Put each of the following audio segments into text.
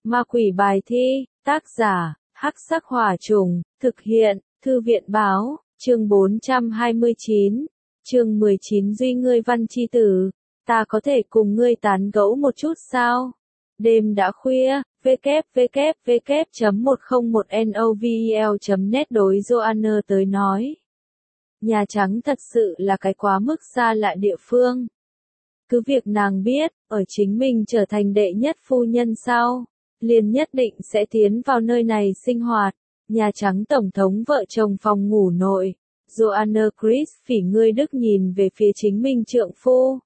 Ma quỷ bài thi, tác giả, Hắc Sắc Hỏa Trùng, thực hiện, Thư viện báo, chương 429, chương 19 Duy ngươi văn chi tử, ta có thể cùng ngươi tán gẫu một chút sao? Đêm đã khuya, www.101novel.net đối Joanna tới nói. Nhà Trắng thật sự là cái quá mức xa lạ địa phương. Cứ việc nàng biết, ở chính mình trở thành đệ nhất phu nhân sau, liền nhất định sẽ tiến vào nơi này sinh hoạt. Nhà Trắng Tổng thống vợ chồng phòng ngủ nội, Joanna Chris phỉ ngươi đức nhìn về phía chính mình trượng phu.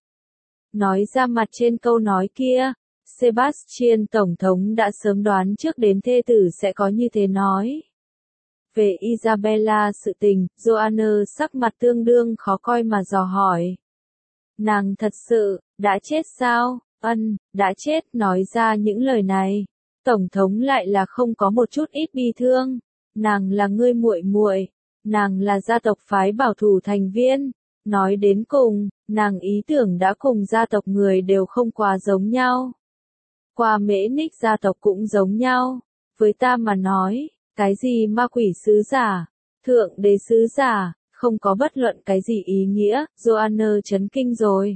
Nói ra mặt trên câu nói kia, Sebastian Tổng thống đã sớm đoán trước đến thê tử sẽ có như thế nói. Về Isabella sự tình, Joanna sắc mặt tương đương khó coi mà dò hỏi. Nàng thật sự, đã chết sao? Ân, đã chết. Nói ra những lời này, Tổng thống lại là không có một chút ít bi thương. Nàng là ngươi muội muội, nàng là gia tộc phái bảo thủ thành viên. Nói đến cùng, nàng ý tưởng đã cùng gia tộc người đều không quá giống nhau. Qua Mễ Ních gia tộc cũng giống nhau. Với ta mà nói, cái gì ma quỷ sứ giả, thượng đế sứ giả, không có bất luận cái gì ý nghĩa. Joanna chấn kinh rồi.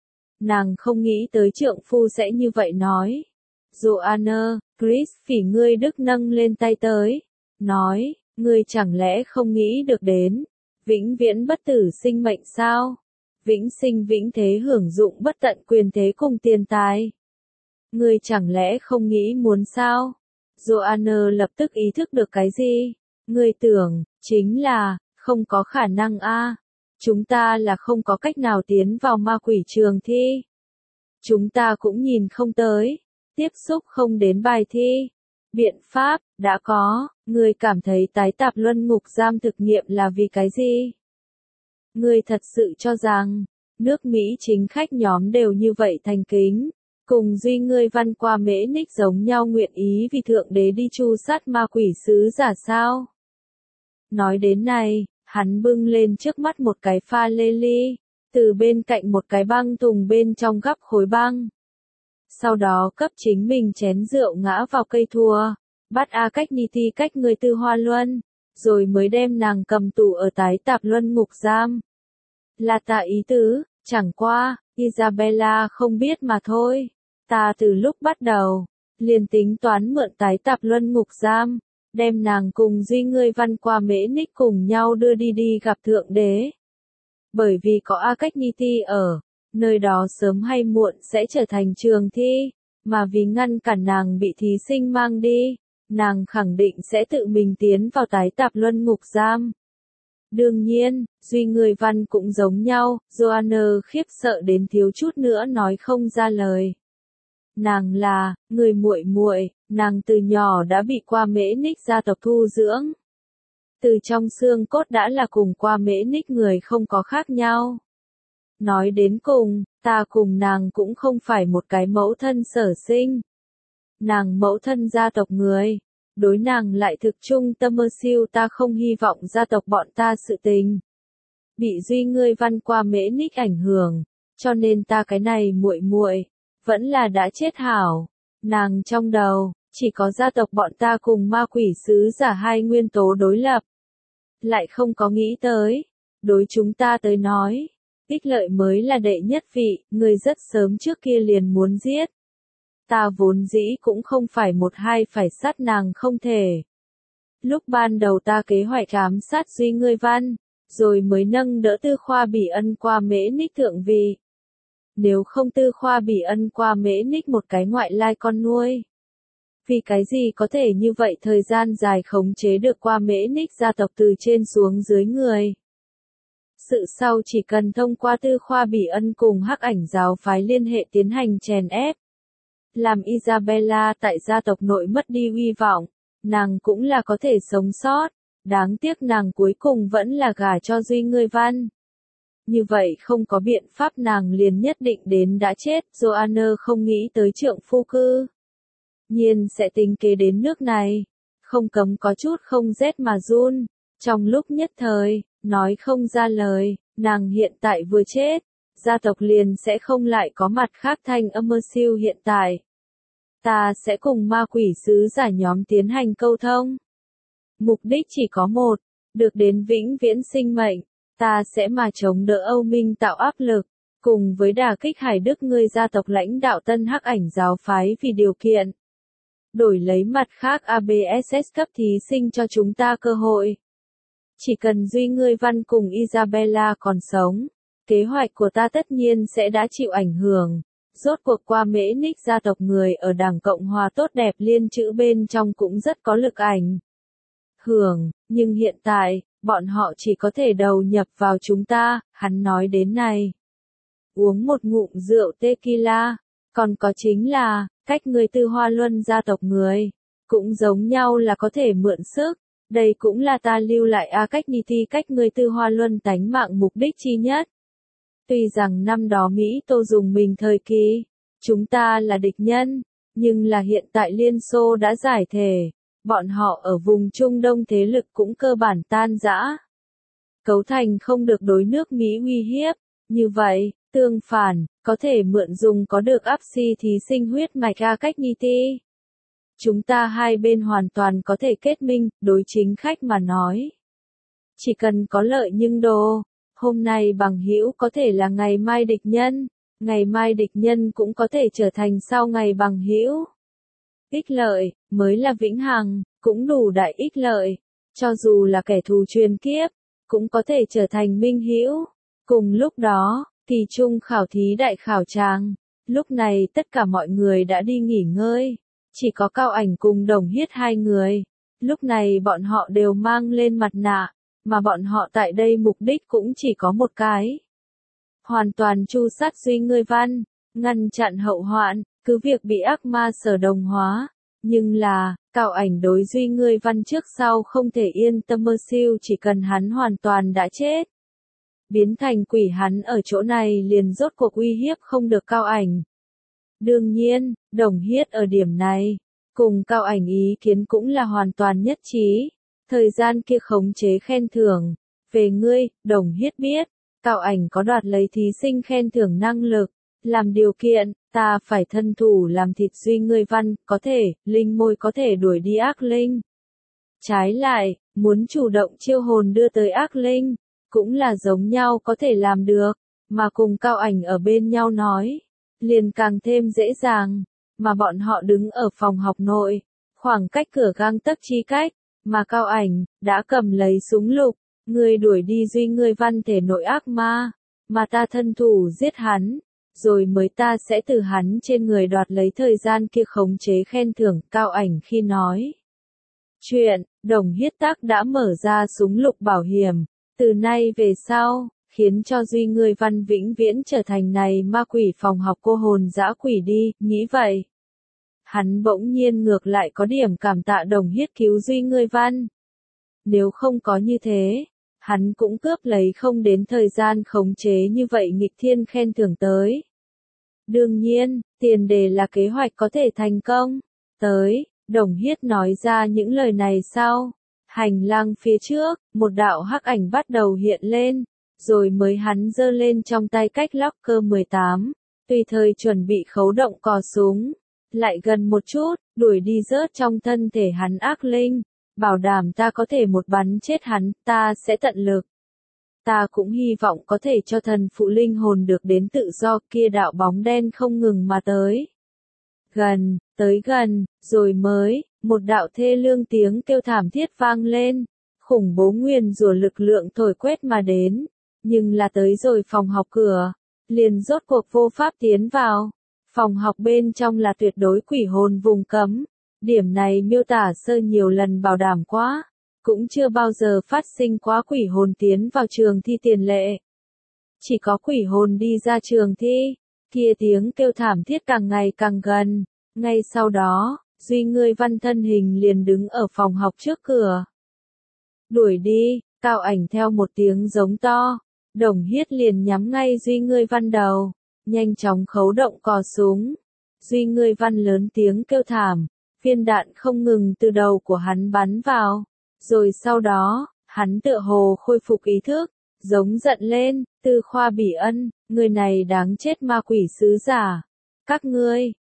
Nàng không nghĩ tới trượng phu sẽ như vậy nói. Joanna, Chris phỉ ngươi đức nâng lên tay tới, nói, ngươi chẳng lẽ không nghĩ được đến vĩnh viễn bất tử sinh mệnh sao? Vĩnh sinh vĩnh thế hưởng dụng bất tận quyền thế cùng tiền tài. Ngươi chẳng lẽ không nghĩ muốn sao? Joanna lập tức ý thức được cái gì? Ngươi tưởng, chính là, không có khả năng a. Chúng ta là không có cách nào tiến vào ma quỷ trường thi. Chúng ta cũng nhìn không tới, tiếp xúc không đến bài thi. Biện pháp, đã có, ngươi cảm thấy tái tạp luân ngục giam thực nghiệm là vì cái gì? Ngươi thật sự cho rằng, nước Mỹ chính khách nhóm đều như vậy thành kính, cùng duy ngươi văn qua Mễ Ních giống nhau nguyện ý vì thượng đế đi tru sát ma quỷ sứ giả sao? Nói đến này, hắn bưng lên trước mắt một cái pha lê ly, từ bên cạnh một cái băng thùng bên trong gắp khối băng. Sau đó cấp chính mình chén rượu ngã vào cây thua, bắt A cách ni ti cách người tư hoa luân, rồi mới đem nàng cầm tù ở tái tạp luân ngục giam. Là ta ý tứ, chẳng qua, Isabella không biết mà thôi. Ta từ lúc bắt đầu, liền tính toán mượn tái tạp luân ngục giam, đem nàng cùng duy ngươi văn qua Mễ Ních cùng nhau đưa đi gặp thượng đế. Bởi vì có A cách ni ti ở, nơi đó sớm hay muộn sẽ trở thành trường thi, mà vì ngăn cản nàng bị thí sinh mang đi, nàng khẳng định sẽ tự mình tiến vào tái tạp luân ngục giam. Đương nhiên, duy người văn cũng giống nhau. Joanna khiếp sợ đến thiếu chút nữa nói không ra lời. Nàng là người muội muội, nàng từ nhỏ đã bị qua Mễ Ních gia tộc thu dưỡng. Từ trong xương cốt đã là cùng qua Mễ Ních người không có khác nhau. Nói đến cùng, ta cùng nàng cũng không phải một cái mẫu thân sở sinh. Nàng mẫu thân gia tộc người, đối nàng lại thực trung tâm mơ siêu, ta không hy vọng gia tộc bọn ta sự tình bị duy ngươi văn qua Mễ Ních ảnh hưởng, cho nên ta cái này muội muội vẫn là đã chết hảo. Nàng trong đầu chỉ có gia tộc bọn ta cùng ma quỷ sứ giả hai nguyên tố đối lập, lại không có nghĩ tới, đối chúng ta tới nói, ích lợi mới là đệ nhất vị. Ngươi rất sớm trước kia liền muốn giết. Ta vốn dĩ cũng không phải một hai phải sát nàng không thể. Lúc ban đầu ta kế hoạch ám sát duy ngươi văn, rồi mới nâng đỡ Tư Khoa Bỉ Ân qua Mễ Ních thượng vị. Nếu không Tư Khoa Bỉ Ân qua Mễ Ních một cái ngoại lai con nuôi. Vì cái gì có thể như vậy thời gian dài khống chế được qua Mễ Ních gia tộc từ trên xuống dưới người. Sự sau chỉ cần thông qua Tư Khoa Bỉ Ân cùng Hắc Ảnh giáo phái liên hệ tiến hành chèn ép. Làm Isabella tại gia tộc nội mất đi hy vọng, nàng cũng là có thể sống sót, đáng tiếc nàng cuối cùng vẫn là gả cho duy ngươi văn. Như vậy không có biện pháp nàng liền nhất định đến đã chết. Joanna không nghĩ tới trượng phu cư nhiên sẽ tính kế đến nước này, không cấm có chút không rét mà run, trong lúc nhất thời, nói không ra lời. Nàng hiện tại vừa chết, gia tộc liền sẽ không lại có mặt khác thanh âm mơ siêu hiện tại. ta sẽ cùng ma quỷ sứ giả nhóm tiến hành câu thông. Mục đích chỉ có một, được đến vĩnh viễn sinh mệnh, ta sẽ mà chống đỡ Âu Minh tạo áp lực, cùng với đả kích Hải Đức ngươi gia tộc lãnh đạo Tân Hắc Ảnh giáo phái vì điều kiện. Đổi lấy mặt khác ABSS cấp thí sinh cho chúng ta cơ hội. Chỉ cần Duy Ngươi Văn cùng Isabella còn sống, kế hoạch của ta tất nhiên sẽ đã chịu ảnh hưởng. Rốt cuộc qua Mễ Ních gia tộc người ở Đảng Cộng Hòa tốt đẹp liên chữ bên trong cũng rất có lực ảnh hưởng, nhưng hiện tại, bọn họ chỉ có thể đầu nhập vào chúng ta, hắn nói đến này. Uống một ngụm rượu tequila, còn có chính là, cách người Tư Hoa Luân gia tộc người, cũng giống nhau là có thể mượn sức, đây cũng là ta lưu lại cách Niti cách người Tư Hoa Luân tánh mạng mục đích chi nhất. Tuy rằng năm đó Mỹ Tô dùng mình thời kỳ, chúng ta là địch nhân, nhưng là hiện tại Liên Xô đã giải thể, bọn họ ở vùng Trung Đông thế lực cũng cơ bản tan rã. Cấu thành không được đối nước Mỹ uy hiếp, như vậy, tương phản, có thể mượn dùng có được áp si thí sinh huyết mạch cách Niti. Chúng ta hai bên hoàn toàn có thể kết minh, đối chính khách mà nói. Chỉ cần có lợi nhưng đồ. Hôm nay bằng hữu có thể là ngày mai địch nhân, ngày mai địch nhân cũng có thể trở thành sau ngày bằng hữu. Ích lợi, mới là vĩnh hằng, cũng đủ đại ích lợi, cho dù là kẻ thù truyền kiếp, cũng có thể trở thành minh hữu. Cùng lúc đó, kỳ trung khảo thí đại khảo tràng, lúc này tất cả mọi người đã đi nghỉ ngơi, chỉ có Cao Ảnh cùng Đồng Hiết hai người, lúc này bọn họ đều mang lên mặt nạ. Mà bọn họ tại đây mục đích cũng chỉ có một cái. Hoàn toàn tru sát Duy Ngươi Văn, ngăn chặn hậu hoạn, cứ việc bị ác ma sở đồng hóa. Nhưng là, Cao Ảnh đối Duy Ngươi Văn trước sau không thể yên tâm mơ siêu chỉ cần hắn hoàn toàn đã chết. Biến thành quỷ hắn ở chỗ này liền rốt cuộc uy hiếp không được Cao Ảnh. Đương nhiên, Đồng Hiết ở điểm này, cùng Cao Ảnh ý kiến cũng là hoàn toàn nhất trí. Thời gian kia khống chế khen thưởng, về ngươi, Đồng Hiết biết, Cao Ảnh có đoạt lấy thí sinh khen thưởng năng lực, làm điều kiện, ta phải thân thủ làm thịt Duy Ngươi Văn, có thể, linh môi có thể đuổi đi ác linh. Trái lại, muốn chủ động chiêu hồn đưa tới ác linh, cũng là giống nhau có thể làm được, mà cùng Cao Ảnh ở bên nhau nói, liền càng thêm dễ dàng, mà bọn họ đứng ở phòng học nội, khoảng cách cửa gang tấc chi cách. Mà Cao Ảnh, đã cầm lấy súng lục, người đuổi đi Duy Ngươi Văn thể nội ác ma, mà ta thân thủ giết hắn, rồi mới ta sẽ từ hắn trên người đoạt lấy thời gian kia khống chế khen thưởng. Cao Ảnh khi nói chuyện, Đồng Hiết Tác đã mở ra súng lục bảo hiểm, từ nay về sau, khiến cho Duy Ngươi Văn vĩnh viễn trở thành này ma quỷ phòng học cô hồn dã quỷ đi, nghĩ vậy. Hắn bỗng nhiên ngược lại có điểm cảm tạ Đồng Hiết cứu Duy Ngươi Văn. Nếu không có như thế, hắn cũng cướp lấy không đến thời gian khống chế như vậy nghịch thiên khen thưởng tới. Đương nhiên, tiền đề là kế hoạch có thể thành công. Tới, Đồng Hiết nói ra những lời này sau. Hành lang phía trước, một đạo hắc ảnh bắt đầu hiện lên, rồi mới hắn giơ lên trong tay cách locker 18, tùy thời chuẩn bị khấu động cò súng. Lại gần một chút, đuổi đi rớt trong thân thể hắn ác linh, bảo đảm ta có thể một bắn chết hắn, ta sẽ tận lực. Ta cũng hy vọng có thể cho thần phụ linh hồn được đến tự do. Kia đạo bóng đen không ngừng mà tới. Tới gần, rồi mới, một đạo thê lương tiếng kêu thảm thiết vang lên, khủng bố nguyền rủa lực lượng thổi quét mà đến, nhưng là tới rồi phòng học cửa, liền rốt cuộc vô pháp tiến vào. Phòng học bên trong là tuyệt đối quỷ hồn vùng cấm, điểm này miêu tả sơ nhiều lần bảo đảm quá, cũng chưa bao giờ phát sinh quá quỷ hồn tiến vào trường thi tiền lệ. Chỉ có quỷ hồn đi ra trường thi, kia tiếng kêu thảm thiết càng ngày càng gần, ngay sau đó, Duy Ngươi Văn thân hình liền đứng ở phòng học trước cửa. Đuổi đi, Cao Ảnh theo một tiếng giống to, Đồng Hiết liền nhắm ngay Duy Ngươi Văn đầu. Nhanh chóng khấu động cò súng. Duy Ngươi Văn lớn tiếng kêu thảm, viên đạn không ngừng từ đầu của hắn bắn vào. Rồi sau đó, hắn tựa hồ khôi phục ý thức, giống giận lên, Tư Khoa Bỉ Ân, người này đáng chết ma quỷ sứ giả. Các ngươi,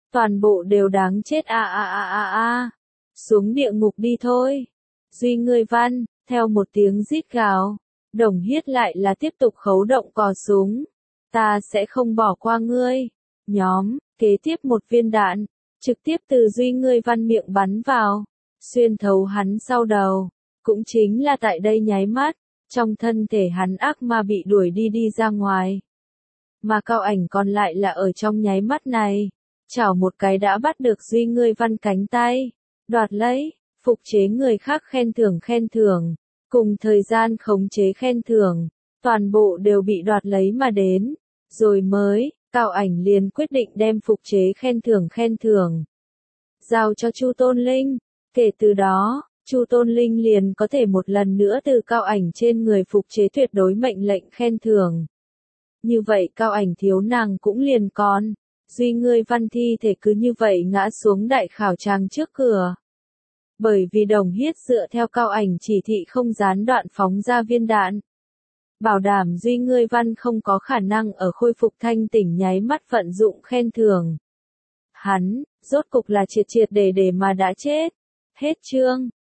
toàn bộ đều đáng chết xuống địa ngục đi thôi. Duy Ngươi Văn, theo một tiếng rít gào, Đồng Hiết lại là tiếp tục khấu động cò súng. Ta sẽ không bỏ qua ngươi. Nhóm, kế tiếp một viên đạn, trực tiếp từ Duy Ngươi Văn miệng bắn vào, xuyên thấu hắn sau đầu. Cũng chính là tại đây nháy mắt, trong thân thể hắn ác ma bị đuổi đi ra ngoài. Mà Cao Ảnh còn lại là ở trong nháy mắt này, chảo một cái đã bắt được Duy Ngươi Văn cánh tay, đoạt lấy, phục chế người khác khen thưởng, cùng thời gian khống chế khen thưởng, toàn bộ đều bị đoạt lấy mà đến, rồi mới, Cao Ảnh liền quyết định đem phục chế khen thưởng, giao cho Chu Tôn Linh, kể từ đó, Chu Tôn Linh liền có thể một lần nữa từ Cao Ảnh trên người phục chế tuyệt đối mệnh lệnh khen thưởng. Như vậy Cao Ảnh thiếu nàng cũng liền còn, Duy Ngươi Văn thi thể cứ như vậy ngã xuống đại khảo tràng trước cửa. Bởi vì Đồng Hiết dựa theo Cao Ảnh chỉ thị không gián đoạn phóng ra viên đạn. Bảo đảm Duy Ngươi Văn không có khả năng ở khôi phục thanh tỉnh nháy mắt vận dụng khen thưởng. Hắn, rốt cục là triệt để mà đã chết. Hết chương.